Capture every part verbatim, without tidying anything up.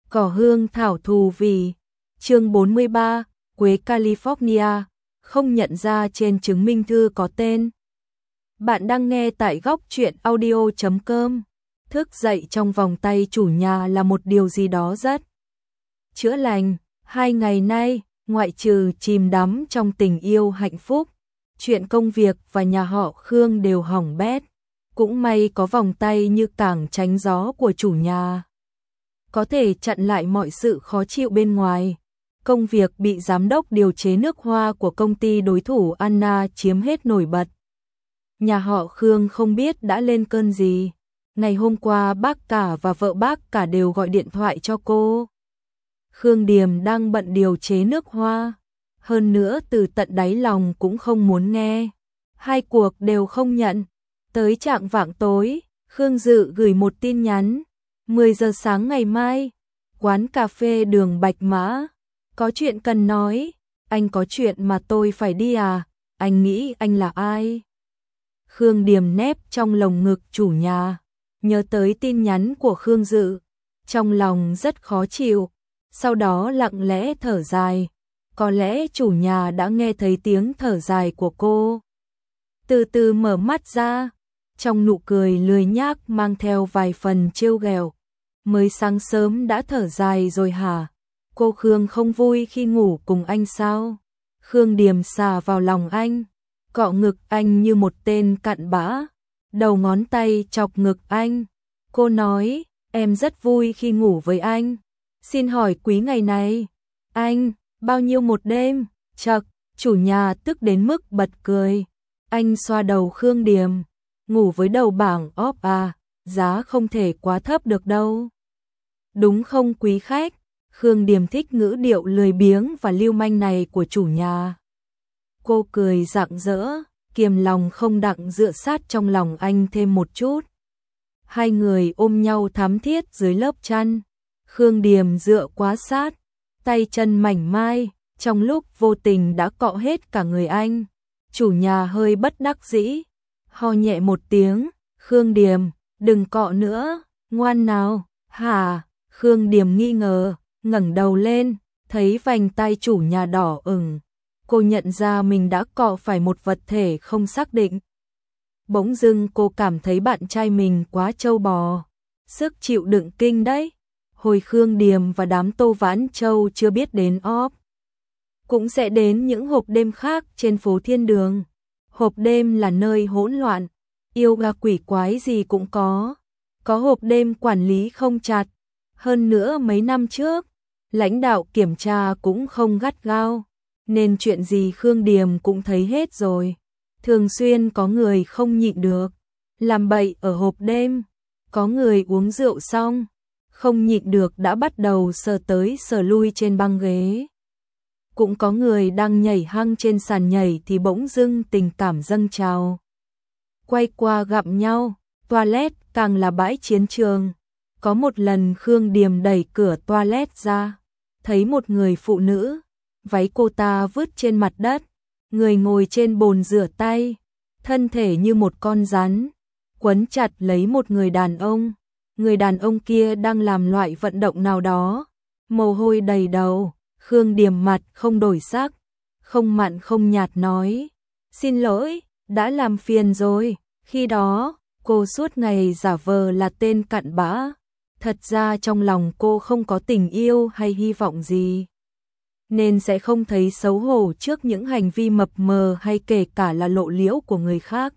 Cỏ hương thảo thù vì. Chương bốn mươi ba, Quế California, không nhận ra trên chứng minh thư có tên. Bạn đang nghe tại góc truyện audio chấm com. Thức dậy trong vòng tay chủ nhà là một điều gì đó rất chữa lành. Hai ngày nay, ngoại trừ chìm đắm trong tình yêu hạnh phúc, chuyện công việc và nhà họ Khương đều hỏng bét. Cũng may có vòng tay như cảng tránh gió của chủ nhà, có thể chặn lại mọi sự khó chịu bên ngoài. Công việc bị giám đốc điều chế nước hoa của công ty đối thủ Anna chiếm hết nổi bật. Nhà họ Khương không biết đã lên cơn gì. Ngày hôm qua bác cả và vợ bác cả đều gọi điện thoại cho cô. Khương Điềm đang bận điều chế nước hoa, hơn nữa từ tận đáy lòng cũng không muốn nghe. Hai cuộc đều không nhận. Tới trạng vạng tối, Khương Dự gửi một tin nhắn. mười giờ sáng ngày mai, quán cà phê đường Bạch Mã. Có chuyện cần nói. Anh có chuyện mà tôi phải đi à? Anh nghĩ anh là ai? Khương Điềm nép trong lồng ngực chủ nhà, nhớ tới tin nhắn của Khương Dự, trong lòng rất khó chịu, sau đó lặng lẽ thở dài. Có lẽ chủ nhà đã nghe thấy tiếng thở dài của cô. Từ từ mở mắt ra, trong nụ cười lười nhác mang theo vài phần trêu ghẹo. Mới sáng sớm đã thở dài rồi hả? Cô Khương không vui khi ngủ cùng anh sao? Khương Điềm xà vào lòng anh, cọ ngực anh như một tên cặn bã, đầu ngón tay chọc ngực anh. Cô nói, em rất vui khi ngủ với anh. Xin hỏi quý ngày này, anh, bao nhiêu một đêm? Chậc, chủ nhà tức đến mức bật cười. Anh xoa đầu Khương Điềm, ngủ với đầu bảng óp à, giá không thể quá thấp được đâu. Đúng không quý khách? Khương Điềm thích ngữ điệu lười biếng và lưu manh này của chủ nhà. Cô cười rạng rỡ, kiềm lòng không đặng dựa sát trong lòng anh thêm một chút. Hai người ôm nhau thắm thiết dưới lớp chăn. Khương Điềm dựa quá sát, tay chân mảnh mai, trong lúc vô tình đã cọ hết cả người anh. Chủ nhà hơi bất đắc dĩ, ho nhẹ một tiếng. Khương Điềm, đừng cọ nữa, ngoan nào. Hả? Khương Điềm nghi ngờ, ngẩng đầu lên, thấy vành tay chủ nhà đỏ ửng. Cô nhận ra mình đã cọ phải một vật thể không xác định. Bỗng dưng cô cảm thấy bạn trai mình quá trâu bò, sức chịu đựng kinh đấy. Hồi Khương Điềm và đám Tô Vãn Châu chưa biết đến óp, cũng sẽ đến những hộp đêm khác trên phố Thiên Đường. Hộp đêm là nơi hỗn loạn, yêu ga quỷ quái gì cũng có. Có hộp đêm quản lý không chặt. Hơn nữa mấy năm trước, lãnh đạo kiểm tra cũng không gắt gao, nên chuyện gì Khương Điềm cũng thấy hết rồi. Thường xuyên có người không nhịn được, làm bậy ở hộp đêm. Có người uống rượu xong, không nhịn được đã bắt đầu sờ tới sờ lui trên băng ghế. Cũng có người đang nhảy hăng trên sàn nhảy thì bỗng dưng tình cảm dâng trào. Quay qua gặm nhau, toilet càng là bãi chiến trường. Có một lần Khương Điềm đẩy cửa toilet ra, thấy một người phụ nữ, váy cô ta vứt trên mặt đất, người ngồi trên bồn rửa tay, thân thể như một con rắn, quấn chặt lấy một người đàn ông. Người đàn ông kia đang làm loại vận động nào đó, mồ hôi đầy đầu. Khương Điềm mặt không đổi sắc, không mặn không nhạt nói, xin lỗi, đã làm phiền rồi. Khi đó, cô suốt ngày giả vờ là tên cặn bã. Thật ra trong lòng cô không có tình yêu hay hy vọng gì, nên sẽ không thấy xấu hổ trước những hành vi mập mờ hay kể cả là lộ liễu của người khác.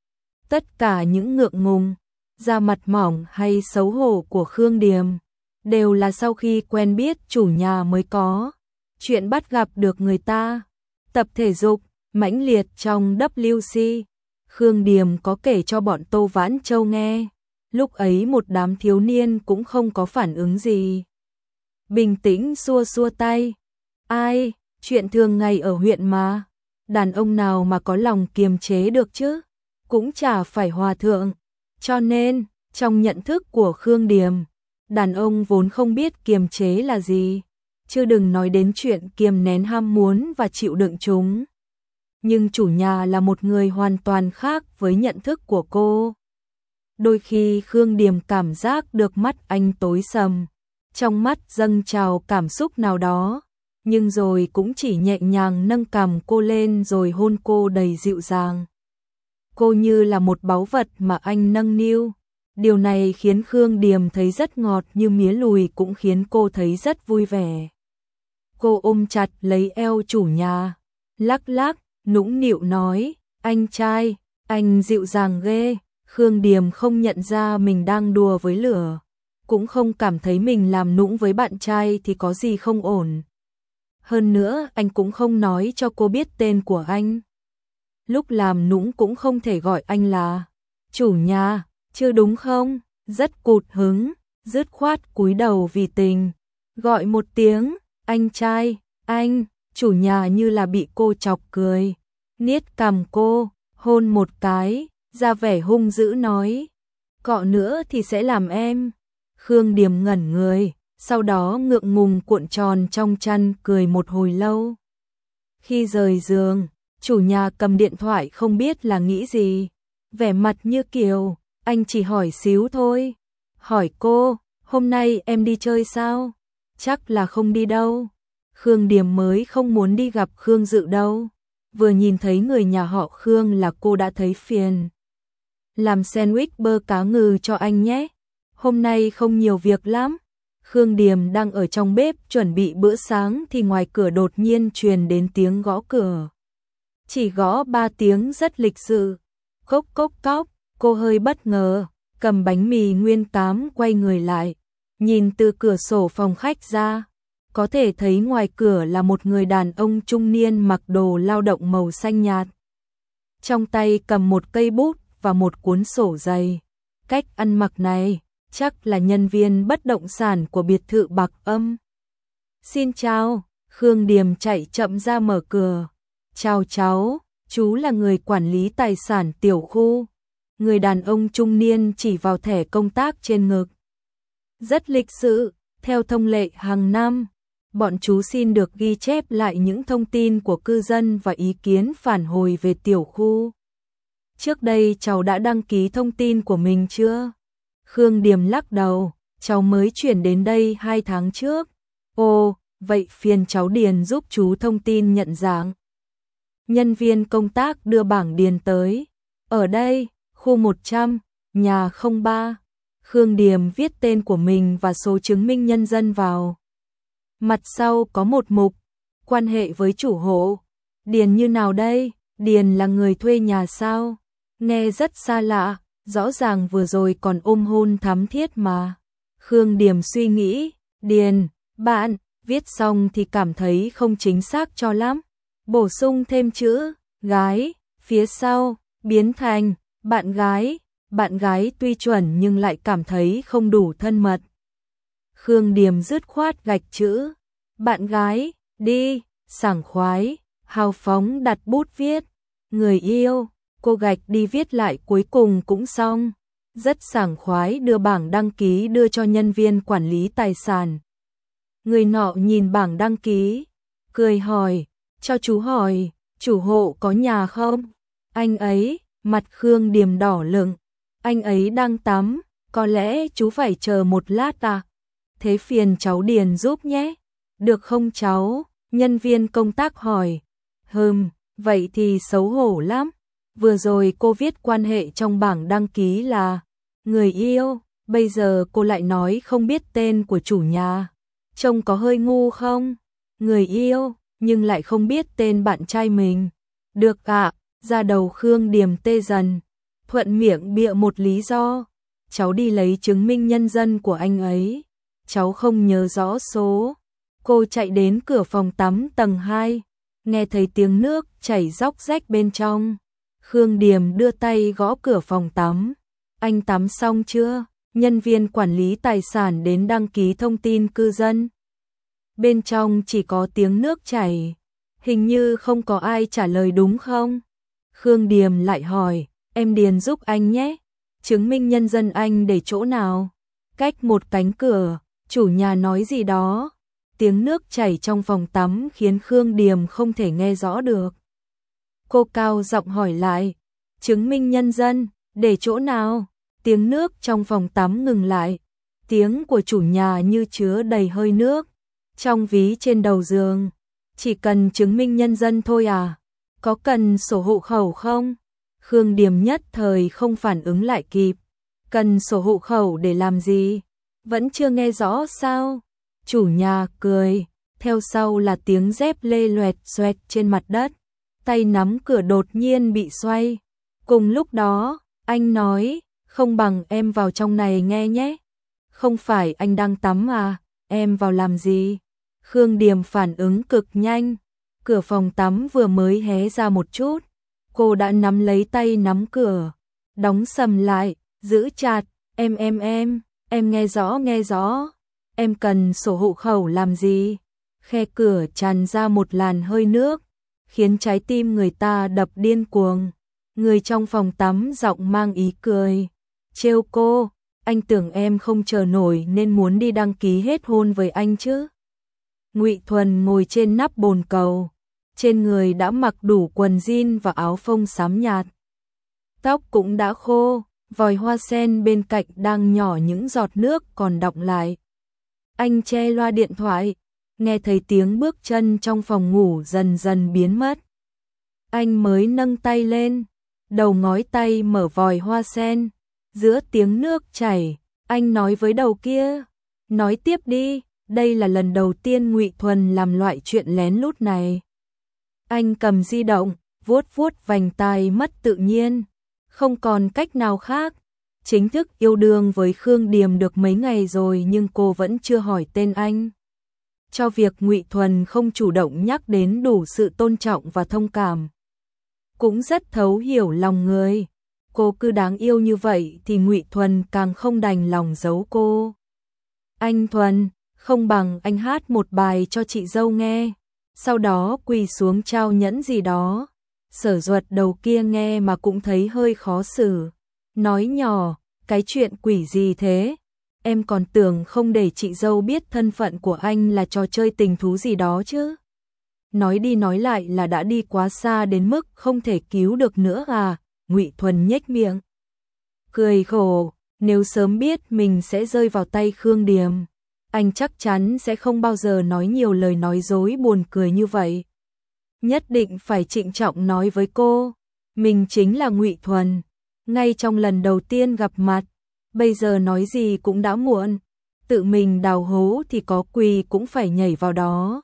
Tất cả những ngượng ngùng, da mặt mỏng hay xấu hổ của Khương Điềm đều là sau khi quen biết chủ nhà mới có. Chuyện bắt gặp được người ta tập thể dục mãnh liệt trong W C, Khương Điềm có kể cho bọn Tô Vãn Châu nghe. Lúc ấy một đám thiếu niên cũng không có phản ứng gì, bình tĩnh xua xua tay. Ai, chuyện thường ngày ở huyện mà, đàn ông nào mà có lòng kiềm chế được chứ, cũng chả phải hòa thượng. Cho nên, trong nhận thức của Khương Điềm, đàn ông vốn không biết kiềm chế là gì, chứ đừng nói đến chuyện kiềm nén ham muốn và chịu đựng chúng. Nhưng chủ nhà là một người hoàn toàn khác với nhận thức của cô. Đôi khi Khương Điềm cảm giác được mắt anh tối sầm, trong mắt dâng trào cảm xúc nào đó, nhưng rồi cũng chỉ nhẹ nhàng nâng cằm cô lên rồi hôn cô đầy dịu dàng. Cô như là một báu vật mà anh nâng niu. Điều này khiến Khương Điềm thấy rất ngọt, như mía lùi cũng khiến cô thấy rất vui vẻ. Cô ôm chặt lấy eo chủ nhà, lắc lắc, nũng nịu nói, anh trai, anh dịu dàng ghê. Khương Điềm không nhận ra mình đang đùa với lửa, cũng không cảm thấy mình làm nũng với bạn trai thì có gì không ổn. Hơn nữa anh cũng không nói cho cô biết tên của anh. Lúc làm nũng cũng không thể gọi anh là chủ nhà, chưa đúng không? Rất cụt hứng, dứt khoát cúi đầu vì tình, gọi một tiếng, anh trai, anh. Chủ nhà như là bị cô chọc cười, niết cằm cô, hôn một cái, ra vẻ hung dữ nói, cọ nữa thì sẽ làm em. Khương Điềm ngẩn người, sau đó ngượng ngùng cuộn tròn trong chăn cười một hồi lâu. Khi rời giường, chủ nhà cầm điện thoại không biết là nghĩ gì, vẻ mặt như kiểu, anh chỉ hỏi xíu thôi. Hỏi cô, hôm nay em đi chơi sao? Chắc là không đi đâu. Khương Điềm mới không muốn đi gặp Khương Dự đâu. Vừa nhìn thấy người nhà họ Khương là cô đã thấy phiền. Làm sandwich bơ cá ngừ cho anh nhé. Hôm nay không nhiều việc lắm. Khương Điềm đang ở trong bếp chuẩn bị bữa sáng thì ngoài cửa đột nhiên truyền đến tiếng gõ cửa. Chỉ gõ ba tiếng rất lịch sự. Cốc cốc cốc, cô hơi bất ngờ, cầm bánh mì nguyên cám quay người lại, nhìn từ cửa sổ phòng khách ra, có thể thấy ngoài cửa là một người đàn ông trung niên mặc đồ lao động màu xanh nhạt. Trong tay cầm một cây bút và một cuốn sổ dày. Cách ăn mặc này chắc là nhân viên bất động sản của biệt thự Bạc Âm. Xin chào, Khương Điềm chạy chậm ra mở cửa. Chào cháu, chú là người quản lý tài sản tiểu khu. Người đàn ông trung niên chỉ vào thẻ công tác trên ngực. Rất lịch sự, theo thông lệ hàng năm, bọn chú xin được ghi chép lại những thông tin của cư dân và ý kiến phản hồi về tiểu khu. Trước đây cháu đã đăng ký thông tin của mình chưa? Khương Điềm lắc đầu, cháu mới chuyển đến đây hai tháng trước. Ồ, vậy phiền cháu điền giúp chú thông tin nhận dạng. Nhân viên công tác đưa bảng điền tới. Ở đây, khu một trăm, nhà không ba. Khương Điềm viết tên của mình và số chứng minh nhân dân vào. Mặt sau có một mục, quan hệ với chủ hộ. Điền như nào đây? Điền là người thuê nhà sao? Nghe rất xa lạ, rõ ràng vừa rồi còn ôm hôn thắm thiết mà. Khương Điềm suy nghĩ, điền, bạn, viết xong thì cảm thấy không chính xác cho lắm. Bổ sung thêm chữ, gái, phía sau, biến thành, bạn gái. Bạn gái tuy chuẩn nhưng lại cảm thấy không đủ thân mật. Khương Điềm dứt khoát gạch chữ, bạn gái, đi, sảng khoái, hào phóng đặt bút viết, người yêu, cô gạch đi viết lại cuối cùng cũng xong. Rất sảng khoái đưa bảng đăng ký đưa cho nhân viên quản lý tài sản. Người nọ nhìn bảng đăng ký, cười hỏi, cho chú hỏi, chủ hộ có nhà không? Anh ấy, mặt Khương Điềm đỏ lựng, anh ấy đang tắm, có lẽ chú phải chờ một lát à? Thế phiền cháu điền giúp nhé. Được không cháu? Nhân viên công tác hỏi. Hừm, vậy thì xấu hổ lắm. Vừa rồi cô viết quan hệ trong bảng đăng ký là người yêu, bây giờ cô lại nói không biết tên của chủ nhà. Trông có hơi ngu không? Người yêu, nhưng lại không biết tên bạn trai mình. Được ạ, à, ra đầu Khương Điềm tê dần. Thuận miệng bịa một lý do. Cháu đi lấy chứng minh nhân dân của anh ấy. Cháu không nhớ rõ số. Cô chạy đến cửa phòng tắm tầng hai, nghe thấy tiếng nước chảy róc rách bên trong. Khương Điềm đưa tay gõ cửa phòng tắm. Anh tắm xong chưa? Nhân viên quản lý tài sản đến đăng ký thông tin cư dân. Bên trong chỉ có tiếng nước chảy. Hình như không có ai trả lời đúng không? Khương Điềm lại hỏi, em điền giúp anh nhé. Chứng minh nhân dân anh để chỗ nào? Cách một cánh cửa, chủ nhà nói gì đó. Tiếng nước chảy trong phòng tắm khiến Khương Điềm không thể nghe rõ được. Cô cao giọng hỏi lại, chứng minh nhân dân, để chỗ nào? Tiếng nước trong phòng tắm ngừng lại. tiếng của chủ nhà như chứa đầy hơi nước. Trong ví trên đầu giường, chỉ cần chứng minh nhân dân thôi à? Có cần sổ hộ khẩu không? Khương Điềm nhất thời không phản ứng lại kịp. Cần sổ hộ khẩu để làm gì? Vẫn chưa nghe rõ sao? Chủ nhà cười, theo sau là tiếng dép lê loẹt xoẹt trên mặt đất. Tay nắm cửa đột nhiên bị xoay. Cùng lúc đó, anh nói, không bằng em vào trong này nghe nhé. Không phải anh đang tắm à, em vào làm gì? Khương Điềm phản ứng cực nhanh. Cửa phòng tắm vừa mới hé ra một chút, cô đã nắm lấy tay nắm cửa, đóng sầm lại, giữ chặt, em em em, em nghe rõ nghe rõ, em cần sổ hộ khẩu làm gì? Khe cửa tràn ra một làn hơi nước, khiến trái tim người ta đập điên cuồng. Người trong phòng tắm giọng mang ý cười, trêu cô, anh tưởng em không chờ nổi nên muốn đi đăng ký hết hôn với anh chứ. Ngụy Thuần ngồi trên nắp bồn cầu, trên người đã mặc đủ quần jean và áo phông xám nhạt. Tóc cũng đã khô, vòi hoa sen bên cạnh đang nhỏ những giọt nước còn đọng lại. Anh che loa điện thoại, nghe thấy tiếng bước chân trong phòng ngủ dần dần biến mất. Anh mới nâng tay lên, đầu ngón tay mở vòi hoa sen, giữa tiếng nước chảy, anh nói với đầu kia, nói tiếp đi, đây là lần đầu tiên Ngụy Thuần làm loại chuyện lén lút này. Anh cầm di động, vuốt vuốt vành tai mất tự nhiên, không còn cách nào khác. Chính thức yêu đương với Khương Điềm được mấy ngày rồi nhưng cô vẫn chưa hỏi tên anh. Cho việc Ngụy Thuần không chủ động nhắc đến đủ sự tôn trọng và thông cảm. Cũng rất thấu hiểu lòng người. Cô cứ đáng yêu như vậy thì Ngụy Thuần càng không đành lòng giấu cô. Anh Thuần, không bằng anh hát một bài cho chị dâu nghe. Sau đó quỳ xuống trao nhẫn gì đó. Sở Duật đầu kia nghe mà cũng thấy hơi khó xử. Nói nhỏ, cái chuyện quỷ gì thế? Em còn tưởng không để chị dâu biết thân phận của anh là trò chơi tình thú gì đó chứ. Nói đi nói lại là đã đi quá xa đến mức không thể cứu được nữa à? Ngụy Thuần nhếch miệng, cười khổ, nếu sớm biết mình sẽ rơi vào tay Khương Điềm, anh chắc chắn sẽ không bao giờ nói nhiều lời nói dối buồn cười như vậy. Nhất định phải trịnh trọng nói với cô, mình chính là Ngụy Thuần, ngay trong lần đầu tiên gặp mặt, bây giờ nói gì cũng đã muộn, tự mình đào hố thì có quỳ cũng phải nhảy vào đó.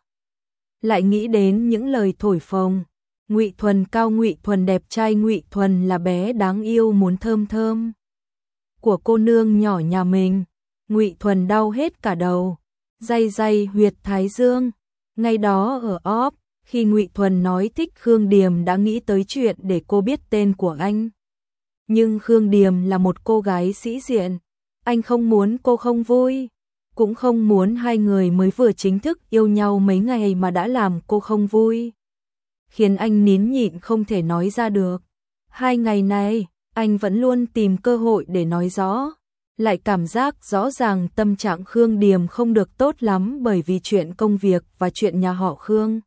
Lại nghĩ đến những lời thổi phồng, Ngụy Thuần cao, Ngụy Thuần đẹp trai, Ngụy Thuần là bé đáng yêu muốn thơm thơm của cô nương nhỏ nhà mình. Ngụy Thuần đau hết cả đầu, day day huyệt thái dương. Ngay đó ở óp, khi Ngụy Thuần nói thích Khương Điềm đã nghĩ tới chuyện để cô biết tên của anh. Nhưng Khương Điềm là một cô gái sĩ diện, anh không muốn cô không vui, cũng không muốn hai người mới vừa chính thức yêu nhau mấy ngày mà đã làm cô không vui, khiến anh nín nhịn không thể nói ra được. Hai ngày này, anh vẫn luôn tìm cơ hội để nói rõ, lại cảm giác rõ ràng tâm trạng Khương Điềm không được tốt lắm bởi vì chuyện công việc và chuyện nhà họ Khương.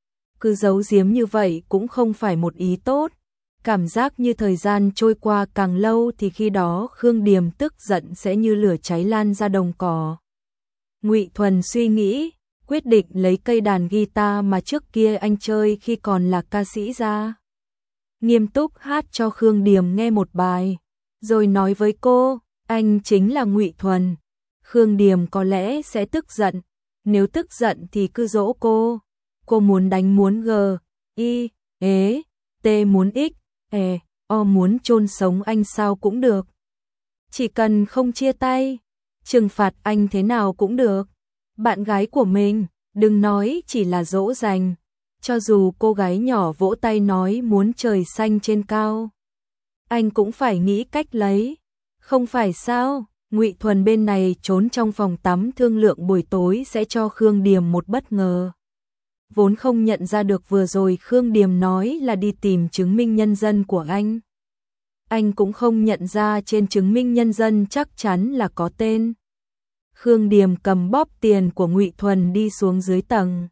Cứ giấu giếm như vậy cũng không phải một ý tốt. Cảm giác như thời gian trôi qua càng lâu thì khi đó Khương Điềm tức giận sẽ như lửa cháy lan ra đồng cỏ. Ngụy Thuần suy nghĩ, quyết định lấy cây đàn guitar mà trước kia anh chơi khi còn là ca sĩ ra. Nghiêm túc hát cho Khương Điềm nghe một bài, rồi nói với cô, anh chính là Ngụy Thuần. Khương Điềm có lẽ sẽ tức giận, nếu tức giận thì cứ dỗ cô. Cô muốn đánh muốn gờ, y, ế, t muốn x, e, o muốn chôn sống anh sao cũng được. Chỉ cần không chia tay, trừng phạt anh thế nào cũng được. Bạn gái của mình, đừng nói chỉ là dỗ dành. Cho dù cô gái nhỏ vỗ tay nói muốn trời xanh trên cao, anh cũng phải nghĩ cách lấy. Không phải sao? Ngụy Thuần bên này trốn trong phòng tắm thương lượng buổi tối sẽ cho Khương Điềm một bất ngờ. Vốn không nhận ra được vừa rồi Khương Điềm nói là đi tìm chứng minh nhân dân của anh. Anh cũng không nhận ra trên chứng minh nhân dân chắc chắn là có tên. Khương Điềm cầm bóp tiền của Ngụy Thuần đi xuống dưới tầng.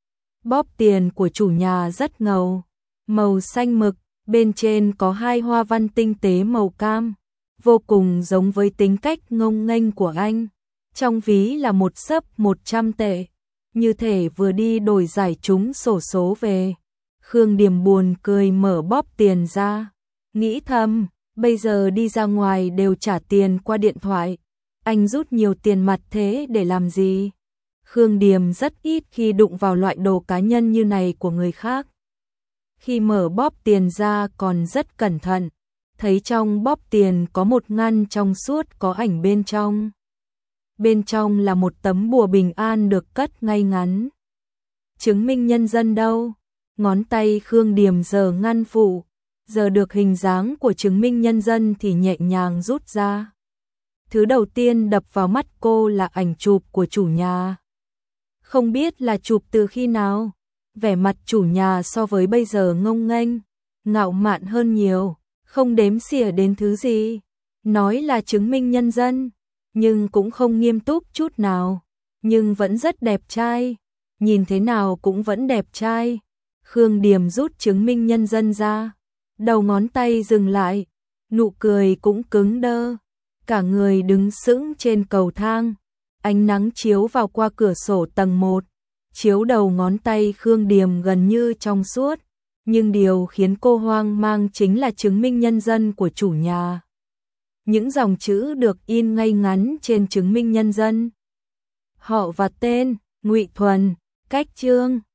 Bóp tiền của chủ nhà rất ngầu, màu xanh mực, bên trên có hai hoa văn tinh tế màu cam, vô cùng giống với tính cách ngông nghênh của anh. trong ví là một xấp một trăm tệ, như thể vừa đi đổi giải trúng xổ số về. Khương Điềm buồn cười mở bóp tiền ra, nghĩ thầm, bây giờ đi ra ngoài đều trả tiền qua điện thoại, anh rút nhiều tiền mặt thế để làm gì? Khương Điềm rất ít khi đụng vào loại đồ cá nhân như này của người khác. Khi mở bóp tiền ra còn rất cẩn thận, thấy trong bóp tiền có một ngăn trong suốt có ảnh bên trong. Bên trong là một tấm bùa bình an được cất ngay ngắn. Chứng minh nhân dân đâu? Ngón tay Khương Điềm giờ ngăn phụ, giờ được hình dáng của chứng minh nhân dân thì nhẹ nhàng rút ra. Thứ đầu tiên đập vào mắt cô là ảnh chụp của chủ nhà. Không biết là chụp từ khi nào, vẻ mặt chủ nhà so với bây giờ ngông nghênh, ngạo mạn hơn nhiều, không đếm xỉa đến thứ gì. Nói là chứng minh nhân dân, nhưng cũng không nghiêm túc chút nào, nhưng vẫn rất đẹp trai, nhìn thế nào cũng vẫn đẹp trai. Khương Điềm rút chứng minh nhân dân ra, đầu ngón tay dừng lại, nụ cười cũng cứng đơ, cả người đứng sững trên cầu thang. Ánh nắng chiếu vào qua cửa sổ tầng một, chiếu đầu ngón tay Khương Điềm gần như trong suốt, nhưng điều khiến cô hoang mang chính là chứng minh nhân dân của chủ nhà. Những dòng chữ được in ngay ngắn trên chứng minh nhân dân. Họ và tên: Ngụy Thuần, cách Trương.